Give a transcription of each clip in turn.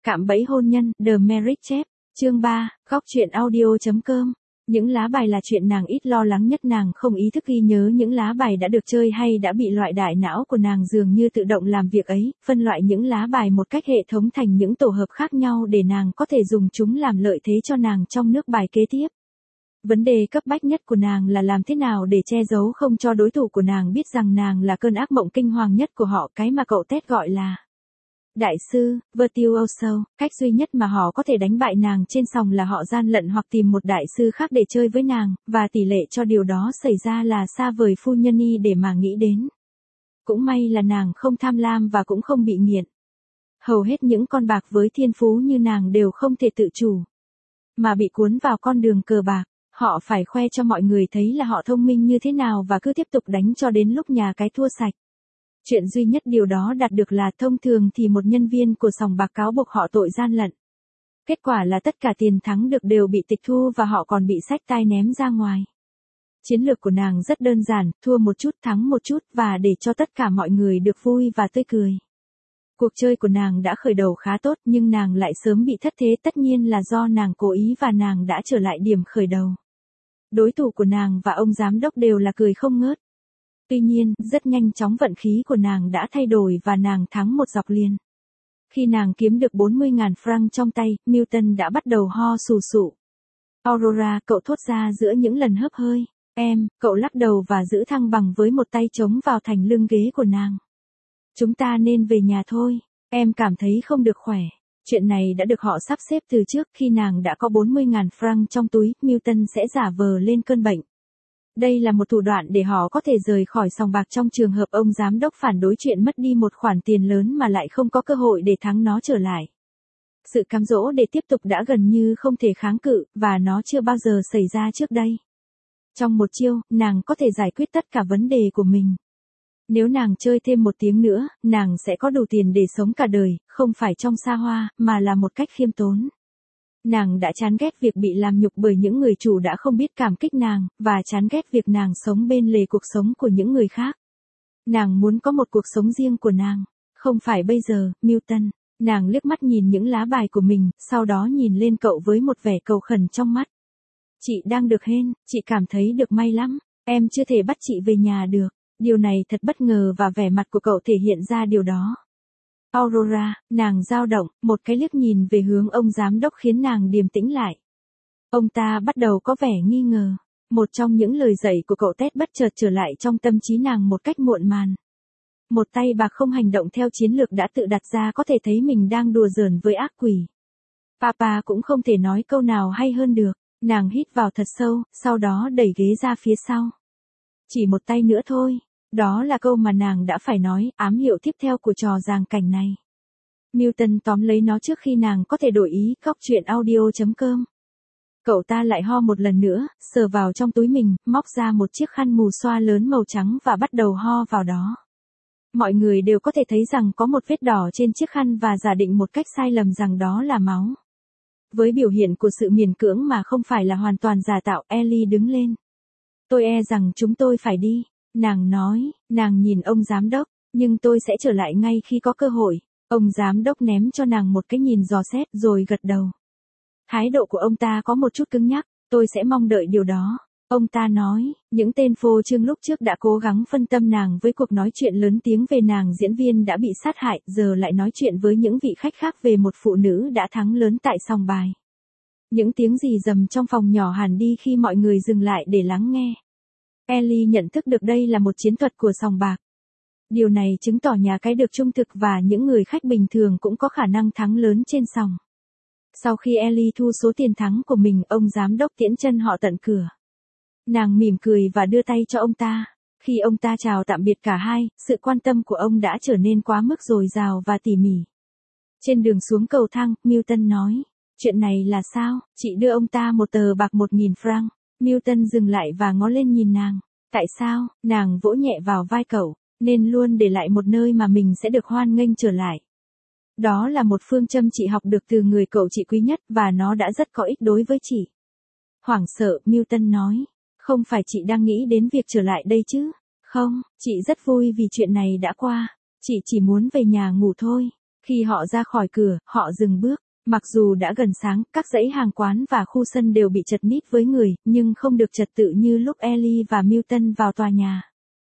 Cạm bẫy hôn nhân, The Marriage Chef, chương 3, góc truyện audio.com. Những lá bài là chuyện nàng ít lo lắng nhất, nàng không ý thức ghi nhớ những lá bài đã được chơi hay đã bị loại đại não của nàng dường như tự động làm việc ấy, phân loại những lá bài một cách hệ thống thành những tổ hợp khác nhau để nàng có thể dùng chúng làm lợi thế cho nàng trong nước bài kế tiếp. Vấn đề cấp bách nhất của nàng là làm thế nào để che giấu không cho đối thủ của nàng biết rằng nàng là cơn ác mộng kinh hoàng nhất của họ, cái mà cậu Ted gọi là đại sư, virtuoso. Cách duy nhất mà họ có thể đánh bại nàng trên sòng là họ gian lận hoặc tìm một đại sư khác để chơi với nàng, và tỷ lệ cho điều đó xảy ra là xa vời phu nhân y để mà nghĩ đến. Cũng may là nàng không tham lam và cũng không bị nghiện. Hầu hết những con bạc với thiên phú như nàng đều không thể tự chủ, mà bị cuốn vào con đường cờ bạc. Họ phải khoe cho mọi người thấy là họ thông minh như thế nào và cứ tiếp tục đánh cho đến lúc nhà cái thua sạch. Chuyện duy nhất điều đó đạt được là thông thường thì một nhân viên của sòng bạc cáo buộc họ tội gian lận. Kết quả là tất cả tiền thắng được đều bị tịch thu và họ còn bị xách tai ném ra ngoài. Chiến lược của nàng rất đơn giản, thua một chút thắng một chút và để cho tất cả mọi người được vui và tươi cười. Cuộc chơi của nàng đã khởi đầu khá tốt nhưng nàng lại sớm bị thất thế, tất nhiên là do nàng cố ý và nàng đã trở lại điểm khởi đầu. Đối thủ của nàng và ông giám đốc đều là cười không ngớt. Tuy nhiên, rất nhanh chóng vận khí của nàng đã thay đổi và nàng thắng một dọc liền. Khi nàng kiếm được 40.000 franc trong tay, Milton đã bắt đầu ho sù sụ. Aurora, cậu thốt ra giữa những lần hớp hơi. Em, cậu lắc đầu và giữ thăng bằng với một tay chống vào thành lưng ghế của nàng. Chúng ta nên về nhà thôi. Em cảm thấy không được khỏe. Chuyện này đã được họ sắp xếp từ trước. Khi nàng đã có 40.000 franc trong túi, Milton sẽ giả vờ lên cơn bệnh. Đây là một thủ đoạn để họ có thể rời khỏi sòng bạc trong trường hợp ông giám đốc phản đối chuyện mất đi một khoản tiền lớn mà lại không có cơ hội để thắng nó trở lại. Sự cám dỗ để tiếp tục đã gần như không thể kháng cự, và nó chưa bao giờ xảy ra trước đây. Trong một chiêu, nàng có thể giải quyết tất cả vấn đề của mình. Nếu nàng chơi thêm một tiếng nữa, nàng sẽ có đủ tiền để sống cả đời, không phải trong xa hoa, mà là một cách khiêm tốn. Nàng đã chán ghét việc bị làm nhục bởi những người chủ đã không biết cảm kích nàng, và chán ghét việc nàng sống bên lề cuộc sống của những người khác. Nàng muốn có một cuộc sống riêng của nàng. Không phải bây giờ, Milton. Nàng liếc mắt nhìn những lá bài của mình, sau đó nhìn lên cậu với một vẻ cầu khẩn trong mắt. Chị đang được hên, chị cảm thấy được may lắm. Em chưa thể bắt chị về nhà được. Điều này thật bất ngờ và vẻ mặt của cậu thể hiện ra điều đó. Aurora, nàng dao động, một cái liếc nhìn về hướng ông giám đốc khiến nàng điềm tĩnh lại. Ông ta bắt đầu có vẻ nghi ngờ. Một trong những lời dạy của cậu Ted bất chợt trở lại trong tâm trí nàng một cách muộn màn. Một tay bạc không hành động theo chiến lược đã tự đặt ra có thể thấy mình đang đùa giỡn với ác quỷ. Papa cũng không thể nói câu nào hay hơn được. Nàng hít vào thật sâu, sau đó đẩy ghế ra phía sau. Chỉ một tay nữa thôi. Đó là câu mà nàng đã phải nói, ám hiệu tiếp theo của trò giằng cảnh này. Milton tóm lấy nó trước khi nàng có thể đổi ý. Góc truyện audio.com. Cậu ta lại ho một lần nữa, sờ vào trong túi mình, móc ra một chiếc khăn mù xoa lớn màu trắng và bắt đầu ho vào đó. Mọi người đều có thể thấy rằng có một vết đỏ trên chiếc khăn và giả định một cách sai lầm rằng đó là máu. Với biểu hiện của sự miễn cưỡng mà không phải là hoàn toàn giả tạo, Ellie đứng lên. Tôi e rằng chúng tôi phải đi. Nàng nói, nàng nhìn ông giám đốc, nhưng tôi sẽ trở lại ngay khi có cơ hội. Ông giám đốc ném cho nàng một cái nhìn dò xét rồi gật đầu. Thái độ của ông ta có một chút cứng nhắc, tôi sẽ mong đợi điều đó. Ông ta nói, những tên phô trương lúc trước đã cố gắng phân tâm nàng với cuộc nói chuyện lớn tiếng về nàng diễn viên đã bị sát hại, giờ lại nói chuyện với những vị khách khác về một phụ nữ đã thắng lớn tại sòng bài. Những tiếng rì rầm trong phòng nhỏ hẳn đi khi mọi người dừng lại để lắng nghe. Ellie nhận thức được đây là một chiến thuật của sòng bạc. Điều này chứng tỏ nhà cái được trung thực và những người khách bình thường cũng có khả năng thắng lớn trên sòng. Sau khi Ellie thu số tiền thắng của mình, ông giám đốc tiễn chân họ tận cửa. Nàng mỉm cười và đưa tay cho ông ta. Khi ông ta chào tạm biệt cả hai, sự quan tâm của ông đã trở nên quá mức dồi dào và tỉ mỉ. Trên đường xuống cầu thang, Milton nói, chuyện này là sao? Chị đưa ông ta một tờ bạc 1.000 franc. Milton dừng lại và ngó lên nhìn nàng. Tại sao? Nàng vỗ nhẹ vào vai cậu. Nên luôn để lại một nơi mà mình sẽ được hoan nghênh trở lại. Đó là một phương châm chị học được từ người cậu chị quý nhất và nó đã rất có ích đối với chị. Hoảng sợ, Milton nói. Không phải chị đang nghĩ đến việc trở lại đây chứ? Không, chị rất vui vì chuyện này đã qua. Chị chỉ muốn về nhà ngủ thôi. Khi họ ra khỏi cửa, họ dừng bước. Mặc dù đã gần sáng, các dãy hàng quán và khu sân đều bị chật ních với người, nhưng không được trật tự như lúc Ellie và Milton vào tòa nhà.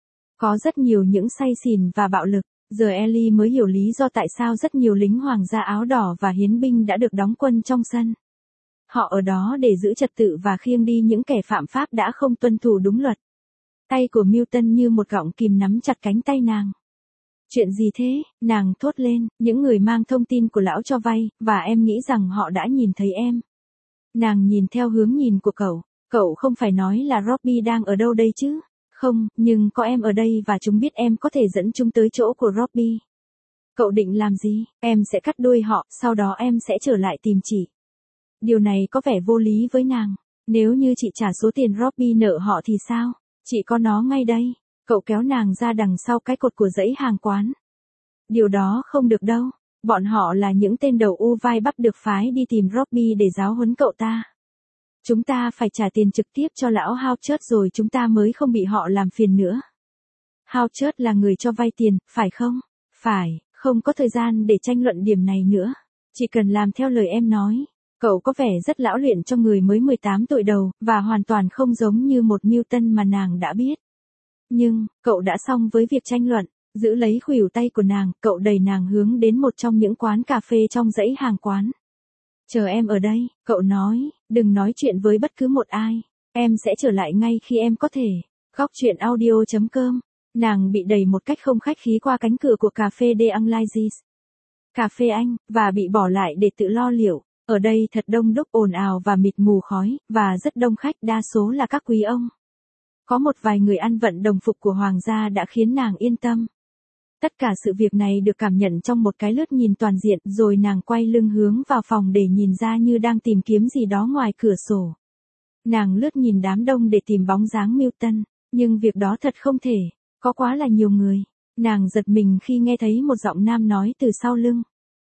Có rất nhiều những say xỉn và bạo lực. Giờ Ellie mới hiểu lý do tại sao rất nhiều lính hoàng gia áo đỏ và hiến binh đã được đóng quân trong sân. Họ ở đó để giữ trật tự và khiêng đi những kẻ phạm pháp đã không tuân thủ đúng luật. Tay của Milton như một gọng kìm nắm chặt cánh tay nàng. Chuyện gì thế? Nàng thốt lên, những người mang thông tin của lão cho vay, và em nghĩ rằng họ đã nhìn thấy em. Nàng nhìn theo hướng nhìn của cậu không phải nói là Robbie đang ở đâu đây chứ? Không, nhưng có em ở đây và chúng biết em có thể dẫn chúng tới chỗ của Robbie. Cậu định làm gì? Em sẽ cắt đuôi họ, sau đó em sẽ trở lại tìm chị. Điều này có vẻ vô lý với nàng. Nếu như chị trả số tiền Robbie nợ họ thì sao? Chị có nó ngay đây. Cậu kéo nàng ra đằng sau cái cột của dãy hàng quán. Điều đó không được đâu. Bọn họ là những tên đầu u vai bắp được phái đi tìm Robbie để giáo huấn cậu ta. Chúng ta phải trả tiền trực tiếp cho lão Howchurch rồi chúng ta mới không bị họ làm phiền nữa. Howchurch là người cho vay tiền, phải không? Phải, không có thời gian để tranh luận điểm này nữa. Chỉ cần làm theo lời em nói. Cậu có vẻ rất lão luyện cho người mới 18 tuổi đầu, và hoàn toàn không giống như một Milton mà nàng đã biết. Nhưng, cậu đã xong với việc tranh luận. Giữ lấy khuỷu tay của nàng, cậu đẩy nàng hướng đến một trong những quán cà phê trong dãy hàng quán. Chờ em ở đây, cậu nói, đừng nói chuyện với bất cứ một ai. Em sẽ trở lại ngay khi em có thể. Góc truyện audio.com. Nàng bị đẩy một cách không khách khí qua cánh cửa của cà phê De Anglisis. Cà phê Anh, và bị bỏ lại để tự lo liệu. Ở đây thật đông đúc ồn ào và mịt mù khói, và rất đông khách đa số là các quý ông. Có một vài người ăn vận đồng phục của hoàng gia đã khiến nàng yên tâm. Tất cả sự việc này được cảm nhận trong một cái lướt nhìn toàn diện rồi nàng quay lưng hướng vào phòng để nhìn ra như đang tìm kiếm gì đó ngoài cửa sổ. Nàng lướt nhìn đám đông để tìm bóng dáng Milton, nhưng việc đó thật không thể, có quá là nhiều người. Nàng giật mình khi nghe thấy một giọng nam nói từ sau lưng.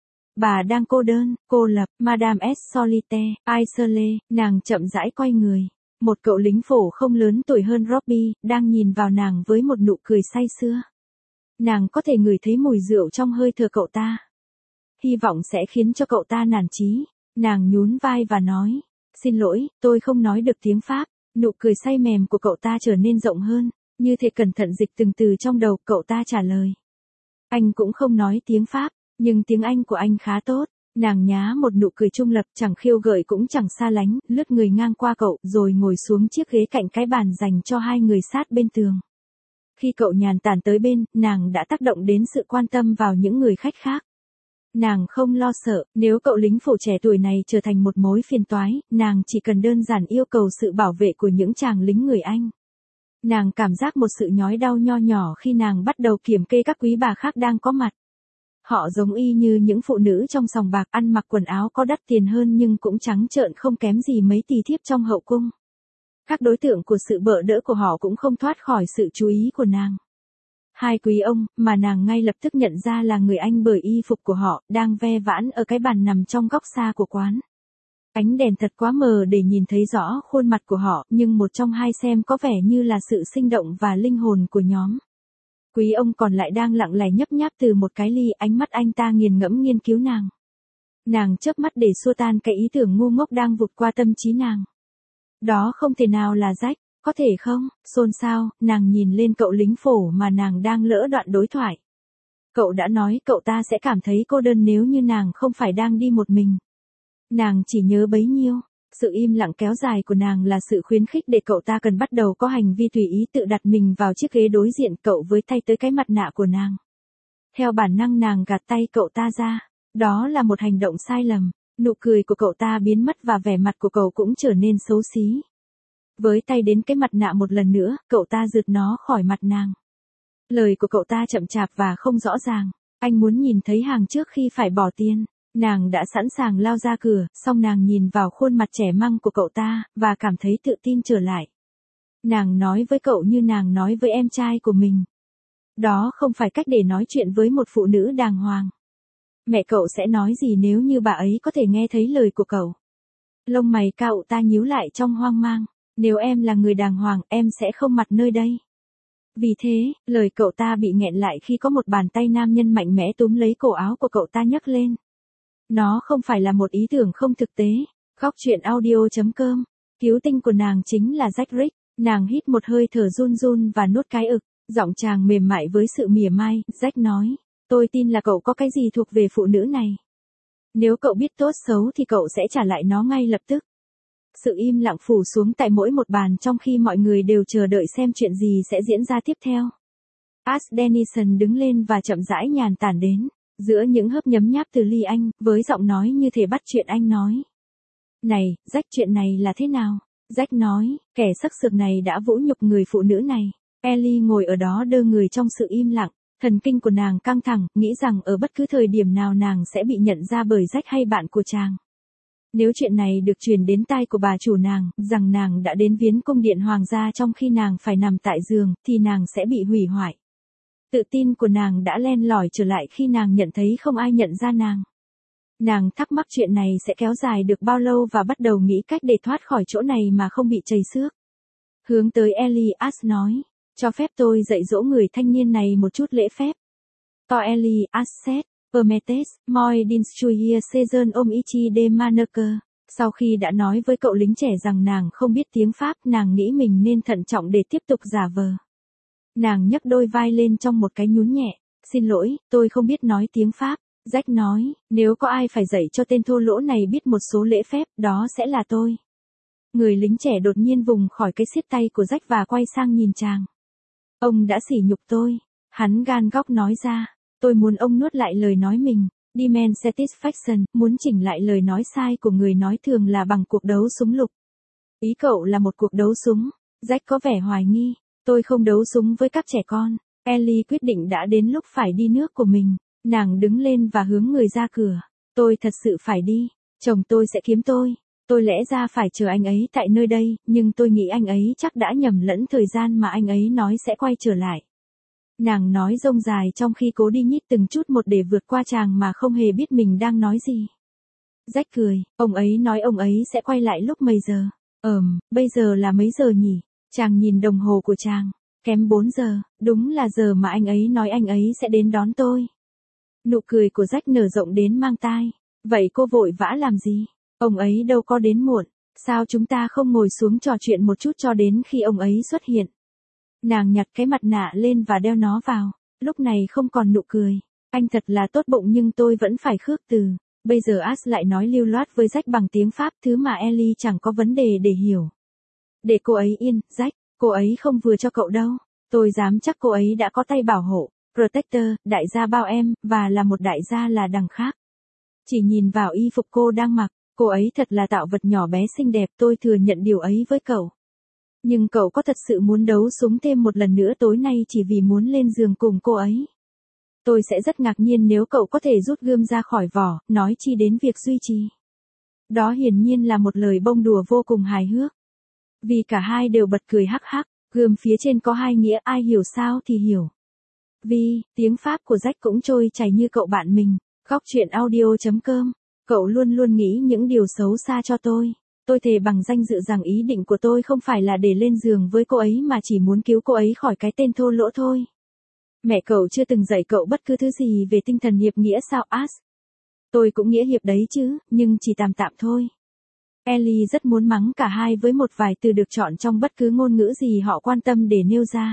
Bà đang cô đơn, cô lập, Madame S. Solitaire, isolée, nàng chậm rãi quay người. Một cậu lính phổ không lớn tuổi hơn Robbie, đang nhìn vào nàng với một nụ cười say sưa. Nàng có thể ngửi thấy mùi rượu trong hơi thở cậu ta. Hy vọng sẽ khiến cho cậu ta nản chí. Nàng nhún vai và nói, xin lỗi, tôi không nói được tiếng Pháp. Nụ cười say mềm của cậu ta trở nên rộng hơn, như thể cẩn thận dịch từng từ trong đầu. Cậu ta trả lời. Anh cũng không nói tiếng Pháp, nhưng tiếng Anh của anh khá tốt. Nàng nhá một nụ cười trung lập, chẳng khiêu gợi cũng chẳng xa lánh, lướt người ngang qua cậu, rồi ngồi xuống chiếc ghế cạnh cái bàn dành cho hai người sát bên tường. Khi cậu nhàn tản tới bên, nàng đã tác động đến sự quan tâm vào những người khách khác. Nàng không lo sợ, nếu cậu lính phổ trẻ tuổi này trở thành một mối phiền toái, nàng chỉ cần đơn giản yêu cầu sự bảo vệ của những chàng lính người Anh. Nàng cảm giác một sự nhói đau nho nhỏ khi nàng bắt đầu kiểm kê các quý bà khác đang có mặt. Họ giống y như những phụ nữ trong sòng bạc, ăn mặc quần áo có đắt tiền hơn nhưng cũng trắng trợn không kém gì mấy tỳ thiếp trong hậu cung. Các đối tượng của sự bợ đỡ của họ cũng không thoát khỏi sự chú ý của nàng. Hai quý ông, mà nàng ngay lập tức nhận ra là người Anh bởi y phục của họ, đang ve vãn ở cái bàn nằm trong góc xa của quán. Ánh đèn thật quá mờ để nhìn thấy rõ khuôn mặt của họ, nhưng một trong hai xem có vẻ như là sự sinh động và linh hồn của nhóm. Quý ông còn lại đang lặng lẽ nhấp nháp từ một cái ly, ánh mắt anh ta nghiền ngẫm nghiên cứu nàng. Nàng chớp mắt để xua tan cái ý tưởng ngu ngốc đang vụt qua tâm trí nàng. Đó không thể nào là Jack, có thể không? Xôn xao, nàng nhìn lên cậu lính phổ mà nàng đang lỡ đoạn đối thoại. Cậu đã nói cậu ta sẽ cảm thấy cô đơn nếu như nàng không phải đang đi một mình. Nàng chỉ nhớ bấy nhiêu. Sự im lặng kéo dài của nàng là sự khuyến khích để cậu ta cần bắt đầu có hành vi tùy ý tự đặt mình vào chiếc ghế đối diện cậu với tay tới cái mặt nạ của nàng. Theo bản năng nàng gạt tay cậu ta ra. Đó là một hành động sai lầm. Nụ cười của cậu ta biến mất và vẻ mặt của cậu cũng trở nên xấu xí. Với tay đến cái mặt nạ một lần nữa, cậu ta giật nó khỏi mặt nàng. Lời của cậu ta chậm chạp và không rõ ràng. Anh muốn nhìn thấy hàng trước khi phải bỏ tiền. Nàng đã sẵn sàng lao ra cửa, song nàng nhìn vào khuôn mặt trẻ măng của cậu ta, và cảm thấy tự tin trở lại. Nàng nói với cậu như nàng nói với em trai của mình. Đó không phải cách để nói chuyện với một phụ nữ đàng hoàng. Mẹ cậu sẽ nói gì nếu như bà ấy có thể nghe thấy lời của cậu? Lông mày cậu ta nhíu lại trong hoang mang. Nếu em là người đàng hoàng, em sẽ không mặt nơi đây. Vì thế, lời cậu ta bị nghẹn lại khi có một bàn tay nam nhân mạnh mẽ túm lấy cổ áo của cậu ta nhấc lên. Nó không phải là một ý tưởng không thực tế. Góc truyện audio.com. Cứu tinh của nàng chính là Jack Rick. Nàng hít một hơi thở run run và nuốt cái ực. Giọng chàng mềm mại với sự mỉa mai. Jack nói, tôi tin là cậu có cái gì thuộc về phụ nữ này. Nếu cậu biết tốt xấu thì cậu sẽ trả lại nó ngay lập tức. Sự im lặng phủ xuống tại mỗi một bàn trong khi mọi người đều chờ đợi xem chuyện gì sẽ diễn ra tiếp theo. Ash Dennison đứng lên và chậm rãi nhàn tản đến, giữa những hớp nhấm nháp từ ly anh, với giọng nói như thể bắt chuyện anh nói. Này, Jack, chuyện này là thế nào? Jack nói, kẻ sắc sược này đã vũ nhục người phụ nữ này. Ellie ngồi ở đó đơ người trong sự im lặng, thần kinh của nàng căng thẳng, nghĩ rằng ở bất cứ thời điểm nào nàng sẽ bị nhận ra bởi Jack hay bạn của chàng. Nếu chuyện này được truyền đến tai của bà chủ nàng, rằng nàng đã đến viếng cung điện hoàng gia trong khi nàng phải nằm tại giường, thì nàng sẽ bị hủy hoại. Tự tin của nàng đã len lỏi trở lại khi nàng nhận thấy không ai nhận ra nàng. Nàng thắc mắc chuyện này sẽ kéo dài được bao lâu và bắt đầu nghĩ cách để thoát khỏi chỗ này mà không bị chầy xước. Hướng tới Ellie, Ash nói, cho phép tôi dạy dỗ người thanh niên này một chút lễ phép. To Ellie, Ash xét. Prometheus, moi dinstruir sezon om ichi de maneker. Sau khi đã nói với cậu lính trẻ rằng nàng không biết tiếng Pháp, nàng nghĩ mình nên thận trọng để tiếp tục giả vờ. Nàng nhấc đôi vai lên trong một cái nhún nhẹ. Xin lỗi, tôi không biết nói tiếng Pháp. Jack nói, nếu có ai phải dạy cho tên thô lỗ này biết một số lễ phép, đó sẽ là tôi. Người lính trẻ đột nhiên vùng khỏi cái siết tay của Jack và quay sang nhìn chàng. Ông đã sỉ nhục tôi. Hắn gan góc nói ra. Tôi muốn ông nuốt lại lời nói mình. Demand satisfaction, muốn chỉnh lại lời nói sai của người nói thường là bằng cuộc đấu súng lục. Ý cậu là một cuộc đấu súng. Jack có vẻ hoài nghi. Tôi không đấu súng với các trẻ con. Ellie quyết định đã đến lúc phải đi nước của mình. Nàng đứng lên và hướng người ra cửa. Tôi thật sự phải đi. Chồng tôi sẽ kiếm tôi. Tôi lẽ ra phải chờ anh ấy tại nơi đây, nhưng tôi nghĩ anh ấy chắc đã nhầm lẫn thời gian mà anh ấy nói sẽ quay trở lại. Nàng nói rông dài trong khi cố đi nhích từng chút một để vượt qua chàng mà không hề biết mình đang nói gì. Jack cười, ông ấy nói ông ấy sẽ quay lại lúc mấy giờ. Bây giờ là mấy giờ nhỉ? Chàng nhìn đồng hồ của chàng. Kém 4 giờ, đúng là giờ mà anh ấy nói anh ấy sẽ đến đón tôi. Nụ cười của Jack nở rộng đến mang tai. Vậy cô vội vã làm gì? Ông ấy đâu có đến muộn. Sao chúng ta không ngồi xuống trò chuyện một chút cho đến khi ông ấy xuất hiện? Nàng nhặt cái mặt nạ lên và đeo nó vào. Lúc này không còn nụ cười. Anh thật là tốt bụng nhưng tôi vẫn phải khước từ. Bây giờ Ash lại nói lưu loát với Jack bằng tiếng Pháp, thứ mà Ellie chẳng có vấn đề để hiểu. Để cô ấy yên, Jack. Cô ấy không vừa cho cậu đâu. Tôi dám chắc cô ấy đã có tay bảo hộ. Protector, đại gia bao em, và là một đại gia là đằng khác. Chỉ nhìn vào y phục cô đang mặc, cô ấy thật là tạo vật nhỏ bé xinh đẹp, tôi thừa nhận điều ấy với cậu. Nhưng cậu có thật sự muốn đấu súng thêm một lần nữa tối nay chỉ vì muốn lên giường cùng cô ấy? Tôi sẽ rất ngạc nhiên nếu cậu có thể rút gươm ra khỏi vỏ, nói chi đến việc duy trì. Đó hiển nhiên là một lời bông đùa vô cùng hài hước. Vì cả hai đều bật cười hắc hắc, gươm phía trên có hai nghĩa, ai hiểu sao thì hiểu. Vì, tiếng Pháp của Jack cũng trôi chảy như cậu bạn mình. Góc truyện audio.com. Cậu luôn luôn nghĩ những điều xấu xa cho tôi. Tôi thề bằng danh dự rằng ý định của tôi không phải là để lên giường với cô ấy mà chỉ muốn cứu cô ấy khỏi cái tên thô lỗ thôi. Mẹ cậu chưa từng dạy cậu bất cứ thứ gì về tinh thần hiệp nghĩa sao Ash? Tôi cũng nghĩa hiệp đấy chứ, nhưng chỉ tạm tạm thôi. Ellie rất muốn mắng cả hai với một vài từ được chọn trong bất cứ ngôn ngữ gì họ quan tâm để nêu ra.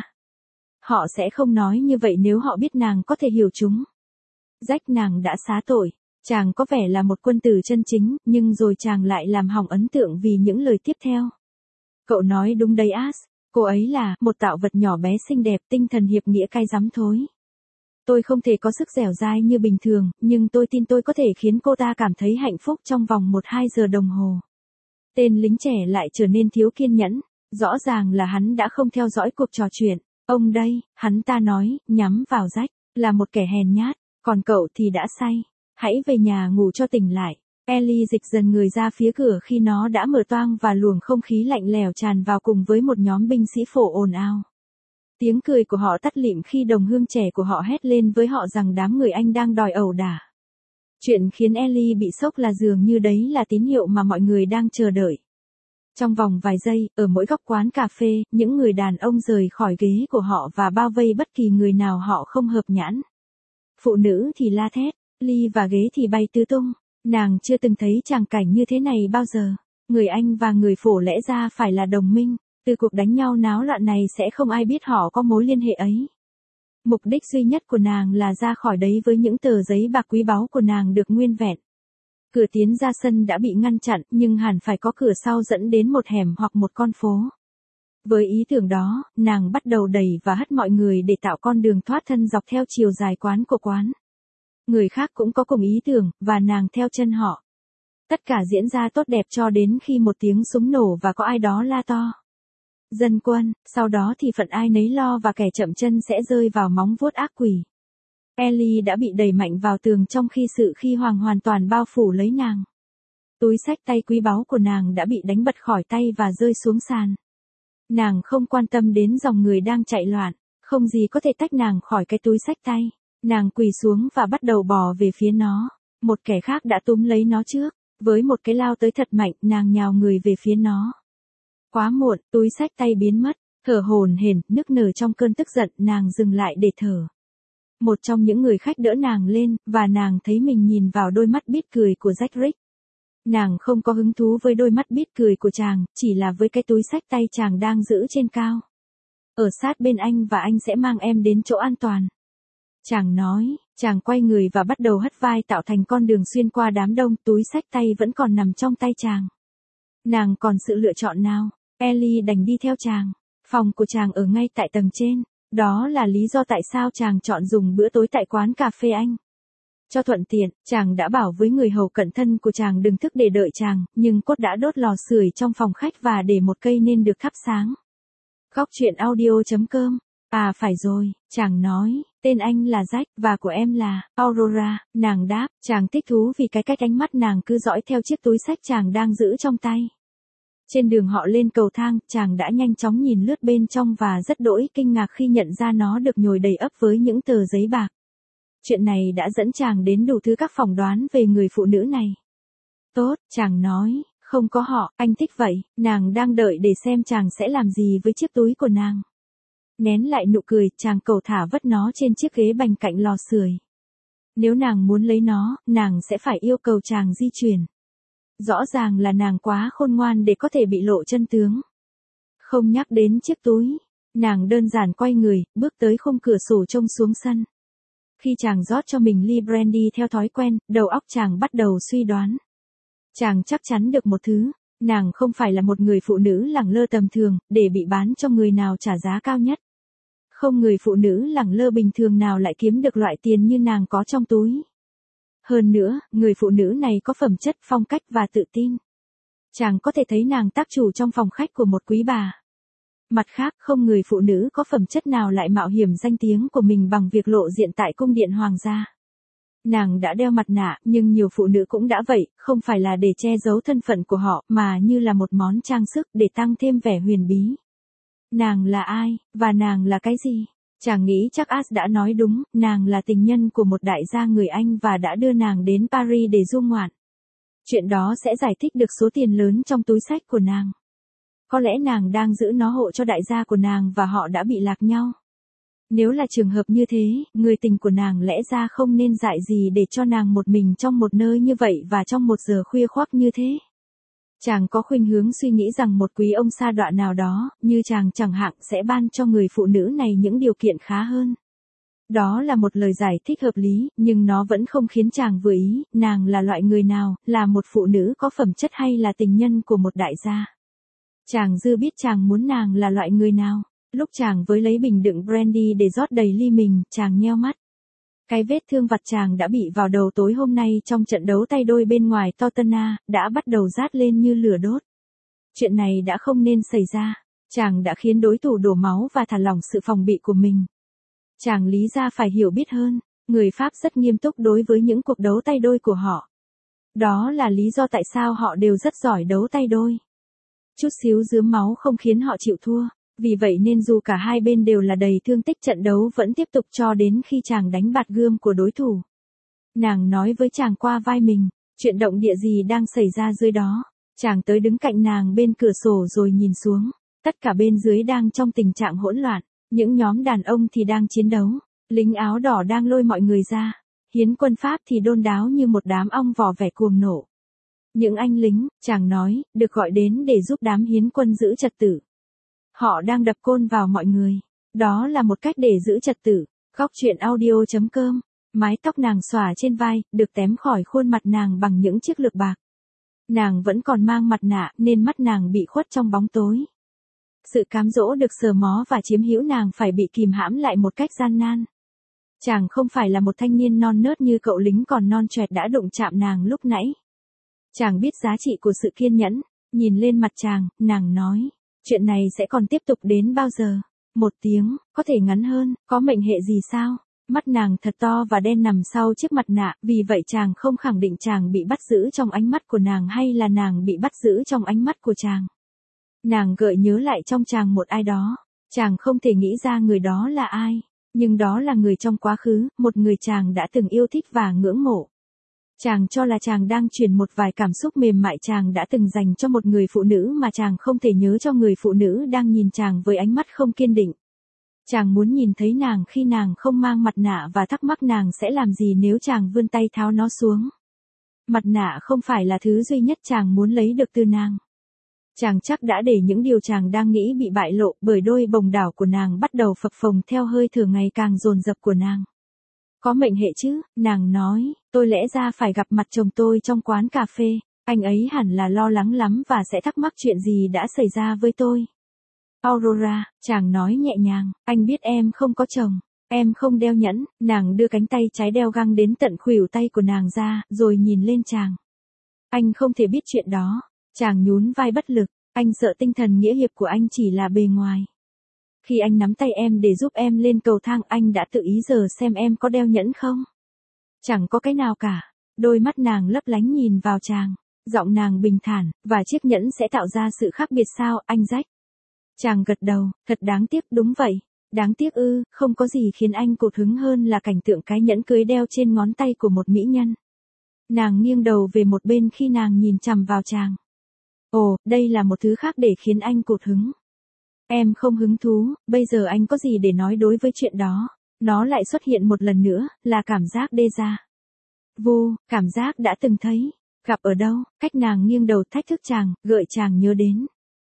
Họ sẽ không nói như vậy nếu họ biết nàng có thể hiểu chúng. Jack, nàng đã xá tội. Chàng có vẻ là một quân tử chân chính, nhưng rồi chàng lại làm hỏng ấn tượng vì những lời tiếp theo. Cậu nói đúng đấy Ash, cô ấy là một tạo vật nhỏ bé xinh đẹp, tinh thần hiệp nghĩa cay rắm thối. Tôi không thể có sức dẻo dai như bình thường, nhưng tôi tin tôi có thể khiến cô ta cảm thấy hạnh phúc trong vòng 1-2 giờ đồng hồ. Tên lính trẻ lại trở nên thiếu kiên nhẫn, rõ ràng là hắn đã không theo dõi cuộc trò chuyện. Ông đây, hắn ta nói, nhắm vào Jack, là một kẻ hèn nhát, còn cậu thì đã say. Hãy về nhà ngủ cho tỉnh lại. Ellie dịch dần người ra phía cửa khi nó đã mở toang và luồng không khí lạnh lẽo tràn vào cùng với một nhóm binh sĩ phổ ồn ào. Tiếng cười của họ tắt lịm khi đồng hương trẻ của họ hét lên với họ rằng đám người Anh đang đòi ẩu đả. Chuyện khiến Ellie bị sốc là dường như đấy là tín hiệu mà mọi người đang chờ đợi. Trong vòng vài giây, ở mỗi góc quán cà phê, những người đàn ông rời khỏi ghế của họ và bao vây bất kỳ người nào họ không hợp nhãn. Phụ nữ thì la thét, ly và ghế thì bay tứ tung. Nàng chưa từng thấy tràng cảnh như thế này bao giờ. Người Anh và người Phổ lẽ ra phải là đồng minh. Từ cuộc đánh nhau náo loạn này sẽ không ai biết họ có mối liên hệ ấy. Mục đích duy nhất của nàng là ra khỏi đấy với những tờ giấy bạc quý báu của nàng được nguyên vẹn. Cửa tiến ra sân đã bị ngăn chặn, nhưng hẳn phải có cửa sau dẫn đến một hẻm hoặc một con phố. Với ý tưởng đó, nàng bắt đầu đẩy và hất mọi người để tạo con đường thoát thân dọc theo chiều dài quán của quán. Người khác cũng có cùng ý tưởng, và nàng theo chân họ. Tất cả diễn ra tốt đẹp cho đến khi một tiếng súng nổ và có ai đó la to. Dân quân, sau đó thì phận ai nấy lo và kẻ chậm chân sẽ rơi vào móng vuốt ác quỷ. Ellie đã bị đẩy mạnh vào tường trong khi sự khi hoàng hoàn toàn bao phủ lấy nàng. Túi xách tay quý báu của nàng đã bị đánh bật khỏi tay và rơi xuống sàn. Nàng không quan tâm đến dòng người đang chạy loạn, không gì có thể tách nàng khỏi cái túi xách tay. Nàng quỳ xuống và bắt đầu bò về phía nó. Một kẻ khác đã túm lấy nó trước. Với một cái lao tới thật mạnh, nàng nhào người về phía nó. Quá muộn, túi xách tay biến mất. Thở hổn hển, nức nở trong cơn tức giận, nàng dừng lại để thở. Một trong những người khách đỡ nàng lên, và nàng thấy mình nhìn vào đôi mắt biết cười của Jack Rick. Nàng không có hứng thú với đôi mắt biết cười của chàng, chỉ là với cái túi xách tay chàng đang giữ trên cao. Ở sát bên anh và anh sẽ mang em đến chỗ an toàn. Chàng nói, chàng quay người và bắt đầu hất vai tạo thành con đường xuyên qua đám đông, túi xách tay vẫn còn nằm trong tay chàng. Nàng còn sự lựa chọn nào? Ellie đành đi theo chàng. Phòng của chàng ở ngay tại tầng trên. Đó là lý do tại sao chàng chọn dùng bữa tối tại quán cà phê Anh. Cho thuận tiện, chàng đã bảo với người hầu cận thân của chàng đừng thức để đợi chàng, nhưng cốt đã đốt lò sưởi trong phòng khách và để một cây nên được thắp sáng. Góc truyện audio.com. À phải rồi, chàng nói, tên anh là Jack, và của em là Aurora. Nàng đáp, chàng thích thú vì cái cách ánh mắt nàng cứ dõi theo chiếc túi xách chàng đang giữ trong tay. Trên đường họ lên cầu thang, chàng đã nhanh chóng nhìn lướt bên trong và rất đỗi kinh ngạc khi nhận ra nó được nhồi đầy ắp với những tờ giấy bạc. Chuyện này đã dẫn chàng đến đủ thứ các phỏng đoán về người phụ nữ này. Tốt, chàng nói, không có họ, anh thích vậy. Nàng đang đợi để xem chàng sẽ làm gì với chiếc túi của nàng. Nén lại nụ cười, chàng cầu thả vất nó trên chiếc ghế bành cạnh lò sưởi. Nếu nàng muốn lấy nó, nàng sẽ phải yêu cầu chàng di chuyển. Rõ ràng là nàng quá khôn ngoan để có thể bị lộ chân tướng. Không nhắc đến chiếc túi, nàng đơn giản quay người, bước tới khung cửa sổ trông xuống sân. Khi chàng rót cho mình ly brandy theo thói quen, đầu óc chàng bắt đầu suy đoán. Chàng chắc chắn được một thứ, nàng không phải là một người phụ nữ lẳng lơ tầm thường, để bị bán cho người nào trả giá cao nhất. Không người phụ nữ lẳng lơ bình thường nào lại kiếm được loại tiền như nàng có trong túi. Hơn nữa, người phụ nữ này có phẩm chất, phong cách và tự tin. Chàng có thể thấy nàng tác chủ trong phòng khách của một quý bà. Mặt khác, không người phụ nữ có phẩm chất nào lại mạo hiểm danh tiếng của mình bằng việc lộ diện tại cung điện hoàng gia. Nàng đã đeo mặt nạ, nhưng nhiều phụ nữ cũng đã vậy, không phải là để che giấu thân phận của họ, mà như là một món trang sức để tăng thêm vẻ huyền bí. Nàng là ai, và nàng là cái gì? Chàng nghĩ chắc As đã nói đúng, nàng là tình nhân của một đại gia người Anh và đã đưa nàng đến Paris để du ngoạn. Chuyện đó sẽ giải thích được số tiền lớn trong túi xách của nàng. Có lẽ nàng đang giữ nó hộ cho đại gia của nàng và họ đã bị lạc nhau. Nếu là trường hợp như thế, người tình của nàng lẽ ra không nên dại gì để cho nàng một mình trong một nơi như vậy và trong một giờ khuya khoắt như thế. Chàng có khuynh hướng suy nghĩ rằng một quý ông sa đọa nào đó, như chàng chẳng hạn, sẽ ban cho người phụ nữ này những điều kiện khá hơn. Đó là một lời giải thích hợp lý, nhưng nó vẫn không khiến chàng vừa ý. Nàng là loại người nào, là một phụ nữ có phẩm chất hay là tình nhân của một đại gia? Chàng dư biết chàng muốn nàng là loại người nào. Lúc chàng với lấy bình đựng brandy để rót đầy ly mình, chàng nheo mắt. Cái vết thương vặt chàng đã bị vào đầu tối hôm nay trong trận đấu tay đôi bên ngoài Tottenham, đã bắt đầu rát lên như lửa đốt. Chuyện này đã không nên xảy ra. Chàng đã khiến đối thủ đổ máu và thả lỏng sự phòng bị của mình. Chàng lý ra phải hiểu biết hơn. Người Pháp rất nghiêm túc đối với những cuộc đấu tay đôi của họ. Đó là lý do tại sao họ đều rất giỏi đấu tay đôi. Chút xíu rướm máu không khiến họ chịu thua. Vì vậy nên dù cả hai bên đều là đầy thương tích, trận đấu vẫn tiếp tục cho đến khi chàng đánh bạt gươm của đối thủ. Nàng nói với chàng qua vai mình, chuyện động địa gì đang xảy ra dưới đó. Chàng tới đứng cạnh nàng bên cửa sổ rồi nhìn xuống. Tất cả bên dưới đang trong tình trạng hỗn loạn. Những nhóm đàn ông thì đang chiến đấu. Lính áo đỏ đang lôi mọi người ra. Hiến quân Pháp thì đôn đáo như một đám ong vò vẻ cuồng nộ. Những anh lính, chàng nói, được gọi đến để giúp đám hiến quân giữ trật tự. Họ đang đập côn vào mọi người. Đó là một cách để giữ trật tự. Góc chuyện audio.com. Mái tóc nàng xõa trên vai, được tém khỏi khuôn mặt nàng bằng những chiếc lược bạc. Nàng vẫn còn mang mặt nạ nên mắt nàng bị khuất trong bóng tối. Sự cám dỗ được sờ mó và chiếm hữu nàng phải bị kìm hãm lại một cách gian nan. Chàng không phải là một thanh niên non nớt như cậu lính còn non choẹt đã đụng chạm nàng lúc nãy. Chàng biết giá trị của sự kiên nhẫn. Nhìn lên mặt chàng, nàng nói, chuyện này sẽ còn tiếp tục đến bao giờ? 1 tiếng, có thể ngắn hơn, có mệnh hệ gì sao? Mắt nàng thật to và đen nằm sau chiếc mặt nạ, vì vậy chàng không khẳng định chàng bị bắt giữ trong ánh mắt của nàng hay là nàng bị bắt giữ trong ánh mắt của chàng. Nàng gợi nhớ lại trong chàng một ai đó. Chàng không thể nghĩ ra người đó là ai, nhưng đó là người trong quá khứ, một người chàng đã từng yêu thích và ngưỡng mộ. Chàng cho là chàng đang truyền một vài cảm xúc mềm mại chàng đã từng dành cho một người phụ nữ mà chàng không thể nhớ cho người phụ nữ đang nhìn chàng với ánh mắt không kiên định. Chàng muốn nhìn thấy nàng khi nàng không mang mặt nạ và thắc mắc nàng sẽ làm gì nếu chàng vươn tay tháo nó xuống. Mặt nạ không phải là thứ duy nhất chàng muốn lấy được từ nàng. Chàng chắc đã để những điều chàng đang nghĩ bị bại lộ bởi đôi bồng đảo của nàng bắt đầu phập phồng theo hơi thở ngày càng dồn dập của nàng. Có mệnh hệ chứ, nàng nói, tôi lẽ ra phải gặp mặt chồng tôi trong quán cà phê, anh ấy hẳn là lo lắng lắm và sẽ thắc mắc chuyện gì đã xảy ra với tôi. Aurora, chàng nói nhẹ nhàng, anh biết em không có chồng, em không đeo nhẫn, nàng đưa cánh tay trái đeo găng đến tận khuỷu tay của nàng ra, rồi nhìn lên chàng. Anh không thể biết chuyện đó, chàng nhún vai bất lực, anh sợ tinh thần nghĩa hiệp của anh chỉ là bề ngoài. Khi anh nắm tay em để giúp em lên cầu thang anh đã tự ý giờ xem em có đeo nhẫn không? Chẳng có cái nào cả. Đôi mắt nàng lấp lánh nhìn vào chàng. Giọng nàng bình thản, và chiếc nhẫn sẽ tạo ra sự khác biệt sao, anh Jack? Chàng gật đầu, thật đáng tiếc, đúng vậy. Đáng tiếc ư, không có gì khiến anh cột hứng hơn là cảnh tượng cái nhẫn cưới đeo trên ngón tay của một mỹ nhân. Nàng nghiêng đầu về một bên khi nàng nhìn chằm vào chàng. Ồ, đây là một thứ khác để khiến anh cột hứng. Em không hứng thú, bây giờ anh có gì để nói đối với chuyện đó. Nó lại xuất hiện một lần nữa, là cảm giác déjà vu, cảm giác đã từng thấy. Gặp ở đâu, cách nàng nghiêng đầu thách thức chàng, gợi chàng nhớ đến.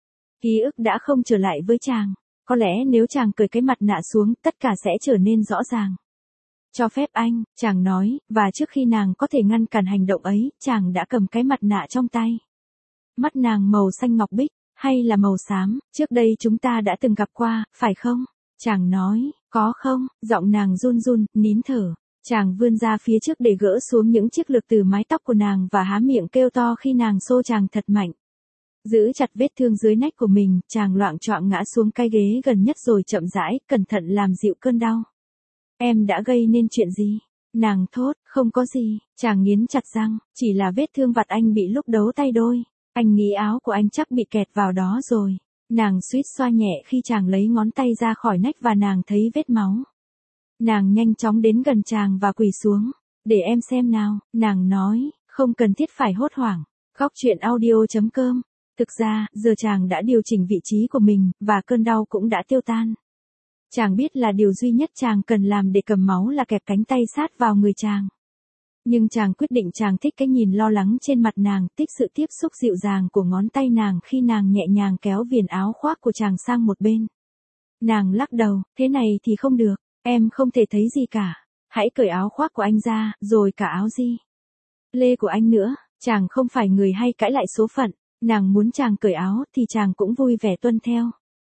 Ký ức đã không trở lại với chàng. Có lẽ nếu chàng cởi cái mặt nạ xuống, tất cả sẽ trở nên rõ ràng. Cho phép anh, chàng nói, và trước khi nàng có thể ngăn cản hành động ấy, chàng đã cầm cái mặt nạ trong tay. Mắt nàng màu xanh ngọc bích, hay là màu xám, trước đây chúng ta đã từng gặp qua, phải không? Chàng nói, có không? Giọng nàng run run, nín thở. Chàng vươn ra phía trước để gỡ xuống những chiếc lược từ mái tóc của nàng và há miệng kêu to khi nàng xô chàng thật mạnh. Giữ chặt vết thương dưới nách của mình, chàng loạng choạng ngã xuống cái ghế gần nhất rồi chậm rãi, cẩn thận làm dịu cơn đau. Em đã gây nên chuyện gì? Nàng thốt, không có gì. Chàng nghiến chặt răng, chỉ là vết thương vặt anh bị lúc đấu tay đôi. Anh nghĩ áo của anh chắc bị kẹt vào đó rồi. Nàng suýt xoa nhẹ khi chàng lấy ngón tay ra khỏi nách và nàng thấy vết máu. Nàng nhanh chóng đến gần chàng và quỳ xuống. Để em xem nào, nàng nói, không cần thiết phải hốt hoảng. Góc chuyện audio.com. Thực ra, giờ chàng đã điều chỉnh vị trí của mình, và cơn đau cũng đã tiêu tan. Chàng biết là điều duy nhất chàng cần làm để cầm máu là kẹp cánh tay sát vào người chàng. Nhưng chàng quyết định chàng thích cái nhìn lo lắng trên mặt nàng, thích sự tiếp xúc dịu dàng của ngón tay nàng khi nàng nhẹ nhàng kéo viền áo khoác của chàng sang một bên. Nàng lắc đầu, thế này thì không được, em không thể thấy gì cả. Hãy cởi áo khoác của anh ra, rồi cả áo gì lê của anh nữa. Chàng không phải người hay cãi lại số phận, nàng muốn chàng cởi áo thì chàng cũng vui vẻ tuân theo.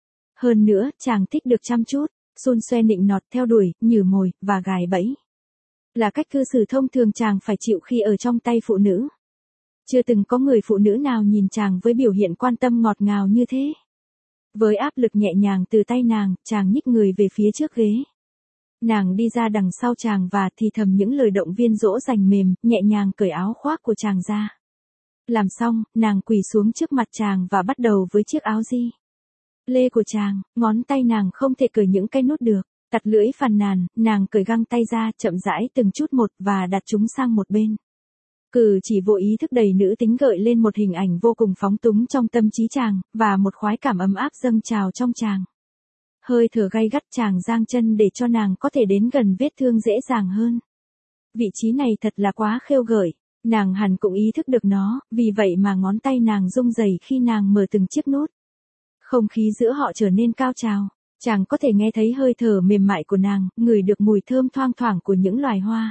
Hơn nữa, chàng thích được chăm chút, xun xoe nịnh nọt theo đuổi, nhử mồi, và gài bẫy. Là cách cư xử thông thường chàng phải chịu khi ở trong tay phụ nữ. Chưa từng có người phụ nữ nào nhìn chàng với biểu hiện quan tâm ngọt ngào như thế. Với áp lực nhẹ nhàng từ tay nàng, chàng nhích người về phía trước ghế. Nàng đi ra đằng sau chàng và thì thầm những lời động viên dỗ dành mềm, nhẹ nhàng cởi áo khoác của chàng ra. Làm xong, nàng quỳ xuống trước mặt chàng và bắt đầu với chiếc áo di lê của chàng, ngón tay nàng không thể cởi những cái nút được. Tặt lưỡi phàn nàn, nàng cởi găng tay ra chậm rãi từng chút một và đặt chúng sang một bên. Cử chỉ vô ý thức đầy nữ tính gợi lên một hình ảnh vô cùng phóng túng trong tâm trí chàng, và một khoái cảm ấm áp dâng trào trong chàng. Hơi thở gay gắt chàng giang chân để cho nàng có thể đến gần vết thương dễ dàng hơn. Vị trí này thật là quá khêu gợi, nàng hẳn cũng ý thức được nó, vì vậy mà ngón tay nàng rung rẩy khi nàng mở từng chiếc nút. Không khí giữa họ trở nên cao trào, chàng có thể nghe thấy hơi thở mềm mại của nàng, ngửi được mùi thơm thoang thoảng của những loài hoa.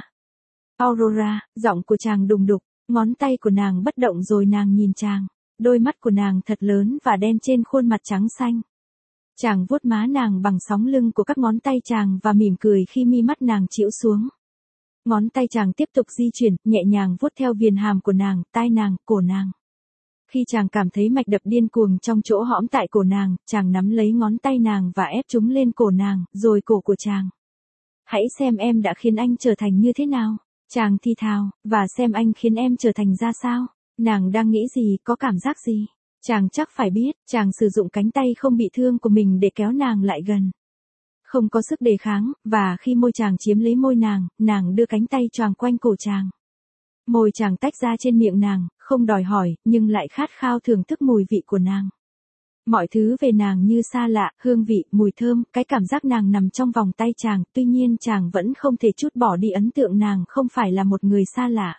Aurora, giọng của chàng đùng đục, ngón tay của nàng bất động rồi nàng nhìn chàng, đôi mắt của nàng thật lớn và đen trên khuôn mặt trắng xanh. Chàng vuốt má nàng bằng sóng lưng của các ngón tay chàng và mỉm cười khi mi mắt nàng chĩu xuống. Ngón tay chàng tiếp tục di chuyển, nhẹ nhàng vuốt theo viền hàm của nàng, tai nàng, cổ nàng. Khi chàng cảm thấy mạch đập điên cuồng trong chỗ hõm tại cổ nàng, chàng nắm lấy ngón tay nàng và ép chúng lên cổ nàng, rồi cổ của chàng. Hãy xem em đã khiến anh trở thành như thế nào. Chàng thì thào, và xem anh khiến em trở thành ra sao. Nàng đang nghĩ gì, có cảm giác gì? Chàng chắc phải biết, chàng sử dụng cánh tay không bị thương của mình để kéo nàng lại gần. Không có sức đề kháng, và khi môi chàng chiếm lấy môi nàng đưa cánh tay choàng quanh cổ chàng. Môi chàng tách ra trên miệng nàng, không đòi hỏi, nhưng lại khát khao thưởng thức mùi vị của nàng. Mọi thứ về nàng như xa lạ, hương vị, mùi thơm, cái cảm giác nàng nằm trong vòng tay chàng, tuy nhiên chàng vẫn không thể trút bỏ đi ấn tượng nàng không phải là một người xa lạ.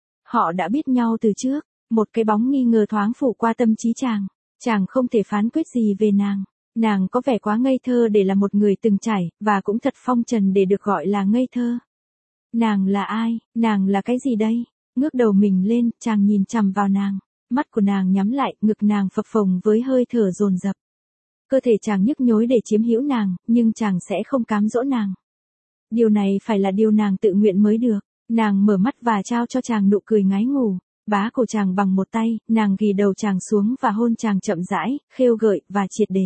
Họ đã biết nhau từ trước, một cái bóng nghi ngờ thoáng phủ qua tâm trí chàng không thể phán quyết gì về nàng có vẻ quá ngây thơ để là một người từng trải, và cũng thật phong trần để được gọi là ngây thơ. Nàng là ai, nàng là cái gì đây? Ngước đầu mình lên, chàng nhìn chằm vào nàng. Mắt của nàng nhắm lại, ngực nàng phập phồng với hơi thở dồn dập. Cơ thể chàng nhức nhối để chiếm hữu nàng, nhưng chàng sẽ không cám dỗ nàng. Điều này phải là điều nàng tự nguyện mới được. Nàng mở mắt và trao cho chàng nụ cười ngái ngủ. Bá cổ chàng bằng một tay, nàng ghì đầu chàng xuống và hôn chàng chậm rãi, khêu gợi và triệt để.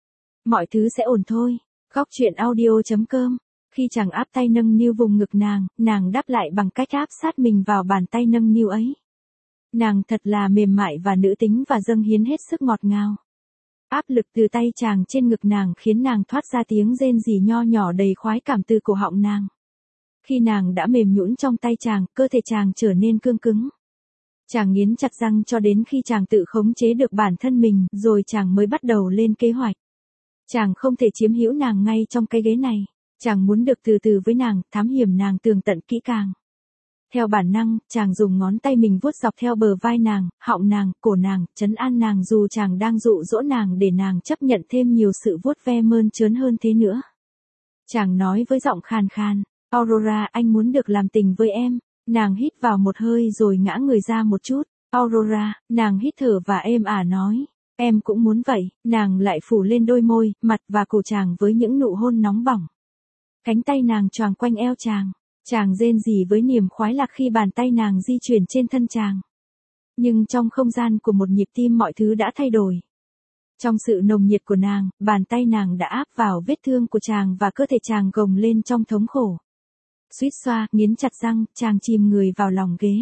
Mọi thứ sẽ ổn thôi. Góc truyện audio.com. Khi chàng áp tay nâng niu vùng ngực nàng đáp lại bằng cách áp sát mình vào bàn tay nâng niu ấy. Nàng thật là mềm mại và nữ tính và dâng hiến hết sức ngọt ngào. Áp lực từ tay chàng trên ngực nàng khiến nàng thoát ra tiếng rên rỉ nho nhỏ đầy khoái cảm từ cổ họng nàng. Khi nàng đã mềm nhũn trong tay chàng, cơ thể chàng trở nên cương cứng. Chàng nghiến chặt răng cho đến khi chàng tự khống chế được bản thân mình, rồi chàng mới bắt đầu lên kế hoạch. Chàng không thể chiếm hữu nàng ngay trong cái ghế này. Chàng muốn được từ từ với nàng, thám hiểm nàng tường tận kỹ càng. Theo bản năng, chàng dùng ngón tay mình vuốt dọc theo bờ vai nàng, họng nàng, cổ nàng, trấn an nàng dù chàng đang dụ dỗ nàng để nàng chấp nhận thêm nhiều sự vuốt ve mơn trớn hơn thế nữa. Chàng nói với giọng khàn khàn, Aurora, anh muốn được làm tình với em. Nàng hít vào một hơi rồi ngã người ra một chút. Aurora, nàng hít thở và êm ả nói, em cũng muốn vậy. Nàng lại phủ lên đôi môi, mặt và cổ chàng với những nụ hôn nóng bỏng. Cánh tay nàng choàng quanh eo chàng rên rỉ với niềm khoái lạc khi bàn tay nàng di chuyển trên thân chàng. Nhưng trong không gian của một nhịp tim mọi thứ đã thay đổi. Trong sự nồng nhiệt của nàng, bàn tay nàng đã áp vào vết thương của chàng và cơ thể chàng gồng lên trong thống khổ. Suýt xoa, nghiến chặt răng, chàng chìm người vào lòng ghế.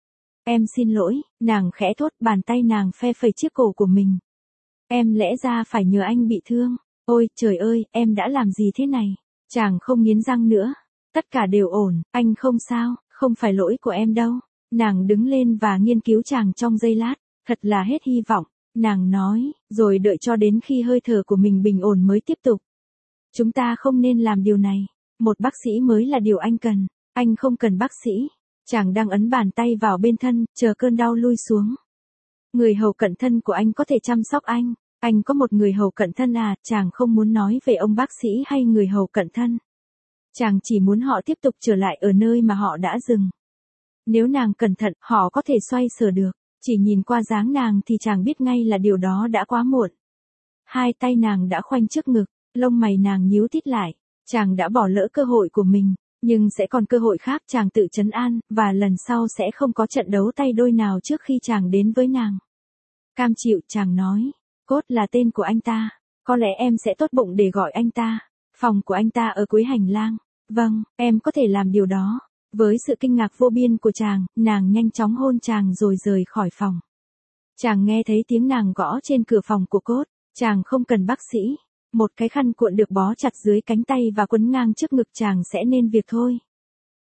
Em xin lỗi, nàng khẽ thốt, bàn tay nàng phe phẩy chiếc cổ của mình. Em lẽ ra phải nhờ anh bị thương. Ôi, trời ơi, em đã làm gì thế này? Chàng không nghiến răng nữa. Tất cả đều ổn, anh không sao, không phải lỗi của em đâu. Nàng đứng lên và nghiên cứu chàng trong giây lát, thật là hết hy vọng. Nàng nói, rồi đợi cho đến khi hơi thở của mình bình ổn mới tiếp tục. Chúng ta không nên làm điều này. Một bác sĩ mới là điều anh cần. Anh không cần bác sĩ. Chàng đang ấn bàn tay vào bên thân, chờ cơn đau lui xuống. Người hầu cận thân của anh có thể chăm sóc anh. Anh có một người hầu cận thân à? Chàng không muốn nói về ông bác sĩ hay người hầu cận thân. Chàng chỉ muốn họ tiếp tục trở lại ở nơi mà họ đã dừng. Nếu nàng cẩn thận, họ có thể xoay sở được. Chỉ nhìn qua dáng nàng thì chàng biết ngay là điều đó đã quá muộn. Hai tay nàng đã khoanh trước ngực, lông mày nàng nhíu tít lại. Chàng đã bỏ lỡ cơ hội của mình, nhưng sẽ còn cơ hội khác. Chàng tự trấn an, và lần sau sẽ không có trận đấu tay đôi nào trước khi chàng đến với nàng. Cam chịu, chàng nói. Cốt là tên của anh ta. Có lẽ em sẽ tốt bụng để gọi anh ta. Phòng của anh ta ở cuối hành lang. Vâng, em có thể làm điều đó. Với sự kinh ngạc vô biên của chàng, nàng nhanh chóng hôn chàng rồi rời khỏi phòng. Chàng nghe thấy tiếng nàng gõ trên cửa phòng của Cốt. Chàng không cần bác sĩ. Một cái khăn cuộn được bó chặt dưới cánh tay và quấn ngang trước ngực chàng sẽ nên việc thôi.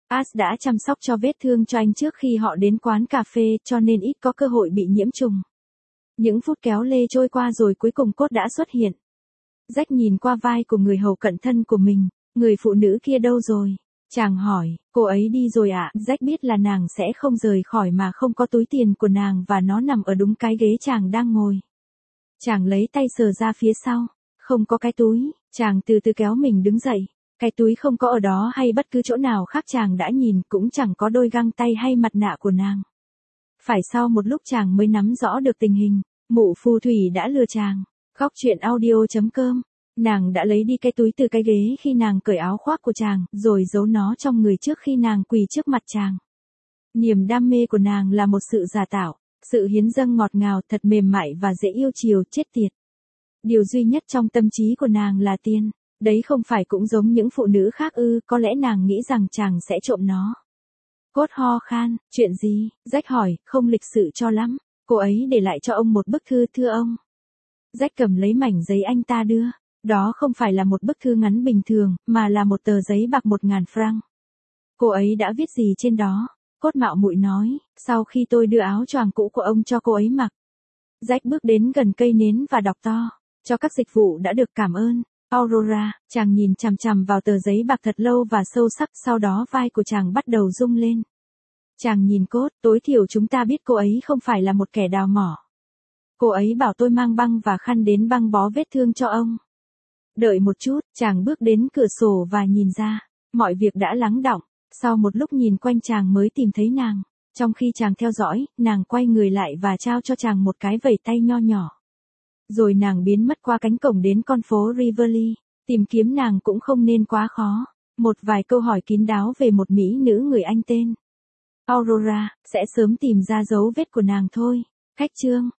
As đã chăm sóc cho vết thương cho anh trước khi họ đến quán cà phê cho nên ít có cơ hội bị nhiễm trùng. Những phút kéo lê trôi qua rồi cuối cùng cốt đã xuất hiện. Jack nhìn qua vai của người hầu cận thân của mình, người phụ nữ kia đâu rồi? Chàng hỏi, cô ấy đi rồi ạ. Jack biết là nàng sẽ không rời khỏi mà không có túi tiền của nàng và nó nằm ở đúng cái ghế chàng đang ngồi. Chàng lấy tay sờ ra phía sau, không có cái túi, chàng từ từ kéo mình đứng dậy. Cái túi không có ở đó hay bất cứ chỗ nào khác chàng đã nhìn cũng chẳng có đôi găng tay hay mặt nạ của nàng. Phải sau một lúc chàng mới nắm rõ được tình hình, mụ phù thủy đã lừa chàng. Góc truyện audio.com. Nàng đã lấy đi cái túi từ cái ghế khi nàng cởi áo khoác của chàng, rồi giấu nó trong người trước khi nàng quỳ trước mặt chàng. Niềm đam mê của nàng là một sự giả tạo, sự hiến dâng ngọt ngào thật mềm mại và dễ yêu chiều chết tiệt. Điều duy nhất trong tâm trí của nàng là tiền. Đấy không phải cũng giống những phụ nữ khác ư? Có lẽ nàng nghĩ rằng chàng sẽ trộm nó. Cốt ho khan, chuyện gì? Jack hỏi, không lịch sự cho lắm. Cô ấy để lại cho ông một bức thư, thưa ông. Jack cầm lấy mảnh giấy anh ta đưa. Đó không phải là một bức thư ngắn bình thường, mà là một tờ giấy bạc 1.000 franc. Cô ấy đã viết gì trên đó? Cốt mạo muội nói, sau khi tôi đưa áo choàng cũ của ông cho cô ấy mặc. Jack bước đến gần cây nến và đọc to, cho các dịch vụ đã được cảm ơn. Aurora, chàng nhìn chằm chằm vào tờ giấy bạc thật lâu và sâu sắc, sau đó vai của chàng bắt đầu rung lên. Chàng nhìn Cốt, tối thiểu chúng ta biết cô ấy không phải là một kẻ đào mỏ. Cô ấy bảo tôi mang băng và khăn đến băng bó vết thương cho ông. Đợi một chút, chàng bước đến cửa sổ và nhìn ra, mọi việc đã lắng đọng, sau một lúc nhìn quanh chàng mới tìm thấy nàng. Trong khi chàng theo dõi, nàng quay người lại và trao cho chàng một cái vẩy tay nho nhỏ. Rồi nàng biến mất qua cánh cổng đến con phố Rivoli, tìm kiếm nàng cũng không nên quá khó. Một vài câu hỏi kín đáo về một mỹ nữ người Anh tên Aurora, sẽ sớm tìm ra dấu vết của nàng thôi. Cách chương